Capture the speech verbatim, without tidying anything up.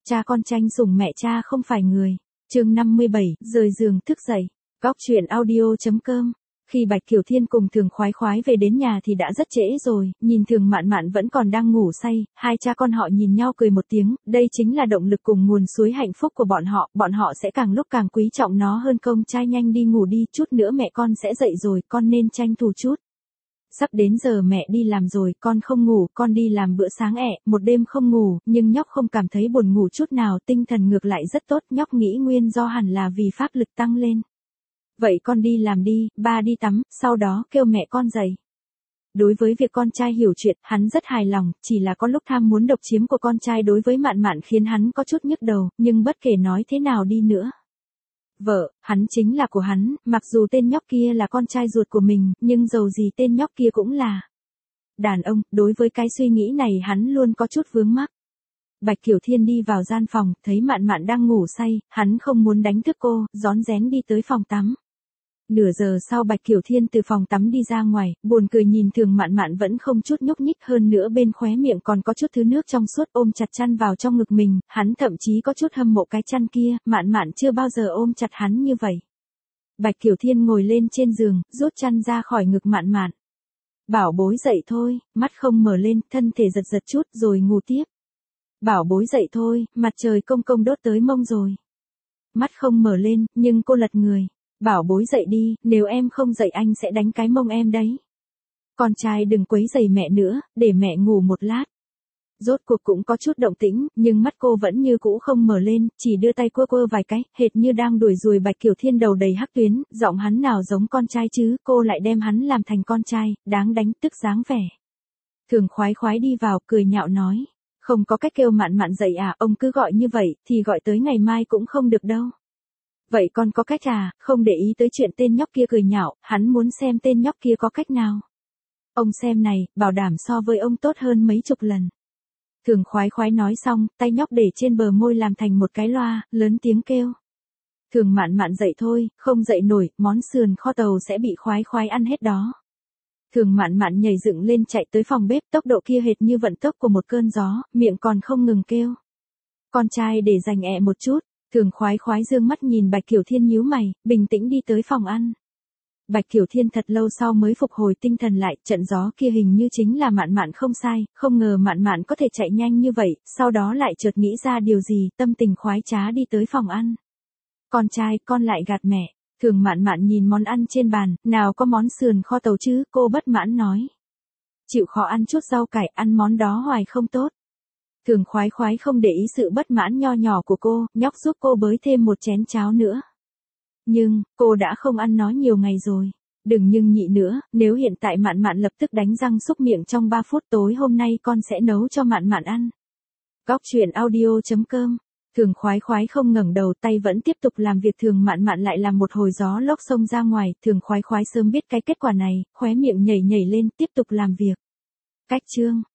cha con tranh sủng mẹ cha không phải người. Chương năm mươi bảy, rời giường thức dậy. Góc truyện audio chấm com. Khi Bạch Kiều Thiên cùng Thường Khoái Khoái về đến nhà thì đã rất trễ rồi, nhìn Thường Mạn Mạn vẫn còn đang ngủ say, hai cha con họ nhìn nhau cười một tiếng, đây chính là động lực cùng nguồn suối hạnh phúc của bọn họ, bọn họ sẽ càng lúc càng quý trọng nó hơn. Công trai nhanh đi ngủ đi, chút nữa mẹ con sẽ dậy rồi, con nên tranh thủ chút. Sắp đến giờ mẹ đi làm rồi, con không ngủ, con đi làm bữa sáng ẹ, một đêm không ngủ, nhưng nhóc không cảm thấy buồn ngủ chút nào, tinh thần ngược lại rất tốt, nhóc nghĩ nguyên do hẳn là vì pháp lực tăng lên. Vậy con đi làm đi, ba đi tắm, sau đó kêu mẹ con dậy. Đối với việc con trai hiểu chuyện, hắn rất hài lòng, chỉ là có lúc tham muốn độc chiếm của con trai đối với Mạn Mạn khiến hắn có chút nhức đầu, nhưng bất kể nói thế nào đi nữa. Vợ, hắn chính là của hắn, mặc dù tên nhóc kia là con trai ruột của mình, nhưng dầu gì tên nhóc kia cũng là đàn ông, đối với cái suy nghĩ này hắn luôn có chút vướng mắc. Bạch Kiều Thiên đi vào gian phòng, thấy Mạn Mạn đang ngủ say, hắn không muốn đánh thức cô, rón rén đi tới phòng tắm. Nửa giờ sau Bạch Kiều Thiên từ phòng tắm đi ra ngoài, buồn cười nhìn Thường Mạn Mạn vẫn không chút nhúc nhích, hơn nữa bên khóe miệng còn có chút thứ nước trong suốt, ôm chặt chăn vào trong ngực mình, hắn thậm chí có chút hâm mộ cái chăn kia, Mạn Mạn chưa bao giờ ôm chặt hắn như vậy. Bạch Kiều Thiên ngồi lên trên giường, rút chăn ra khỏi ngực Mạn Mạn. Bảo bối dậy thôi, mắt không mở lên, thân thể giật giật chút rồi ngủ tiếp. Bảo bối dậy thôi, mặt trời công công đốt tới mông rồi. Mắt không mở lên, nhưng cô lật người. Bảo bối dậy đi, nếu em không dậy anh sẽ đánh cái mông em đấy. Con trai đừng quấy rầy mẹ nữa, để mẹ ngủ một lát. Rốt cuộc cũng có chút động tĩnh, nhưng mắt cô vẫn như cũ không mở lên, chỉ đưa tay quơ quơ vài cái, hệt như đang đuổi ruồi. Bạch Kiều Thiên đầu đầy hắc tuyến, giọng hắn nào giống con trai chứ, cô lại đem hắn làm thành con trai, đáng đánh, tức dáng vẻ. Thường Khoái Khoái đi vào, cười nhạo nói. Không có cách kêu Mạn Mạn dậy à, ông cứ gọi như vậy, thì gọi tới ngày mai cũng không được đâu. Vậy con có cách à, không để ý tới chuyện tên nhóc kia, cười nhạo, hắn muốn xem tên nhóc kia có cách nào. Ông xem này, bảo đảm so với ông tốt hơn mấy chục lần. Thường Khoái Khoái nói xong, tay nhóc để trên bờ môi làm thành một cái loa, lớn tiếng kêu. Thường Mạn Mạn dậy thôi, không dậy nổi, món sườn kho tàu sẽ bị Khoái Khoái ăn hết đó. Thường Mạn Mạn nhảy dựng lên chạy tới phòng bếp, tốc độ kia hệt như vận tốc của một cơn gió, miệng còn không ngừng kêu. Con trai để dành ẹ một chút. Thường Khoái Khoái dương mắt nhìn Bạch Kiều Thiên nhíu mày, bình tĩnh đi tới phòng ăn. Bạch Kiều Thiên thật lâu sau mới phục hồi tinh thần lại, trận gió kia hình như chính là Mạn Mạn không sai, không ngờ Mạn Mạn có thể chạy nhanh như vậy, sau đó lại chợt nghĩ ra điều gì, tâm tình khoái trá đi tới phòng ăn. Con trai, con lại gạt mẹ. Thường Mạn Mạn nhìn món ăn trên bàn, nào có món sườn kho tàu chứ, cô bất mãn nói. Chịu khó ăn chút rau cải, ăn món đó hoài không tốt. Thường Khoái Khoái không để ý sự bất mãn nho nhỏ của cô, nhóc giúp cô bới thêm một chén cháo nữa. Nhưng, cô đã không ăn nó nhiều ngày rồi. Đừng nhưng nhị nữa, nếu hiện tại Mạn Mạn lập tức đánh răng súc miệng trong ba phút, tối hôm nay con sẽ nấu cho Mạn Mạn ăn. Góc truyện audio chấm com. Thường Khoái Khoái không ngẩng đầu, tay vẫn tiếp tục làm việc. Thường Mạn Mạn lại làm một hồi gió lốc xông ra ngoài, Thường Khoái Khoái sớm biết cái kết quả này, khóe miệng nhảy nhảy lên, tiếp tục làm việc. Cách chương